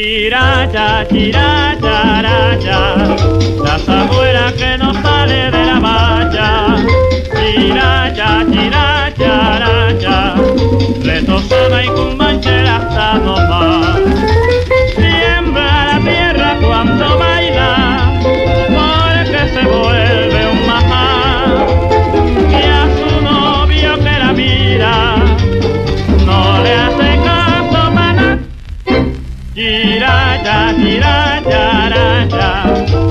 Chiracha, chiracha, la sabuela que no sale de la valla. Chiracha, chiracha, retozona y con manchera hasta no más. Tiembla la tierra cuando baila, porque se vuelve un majá. Y a su novio que la mira, no le hace caso maná. Chiracha, chiracha,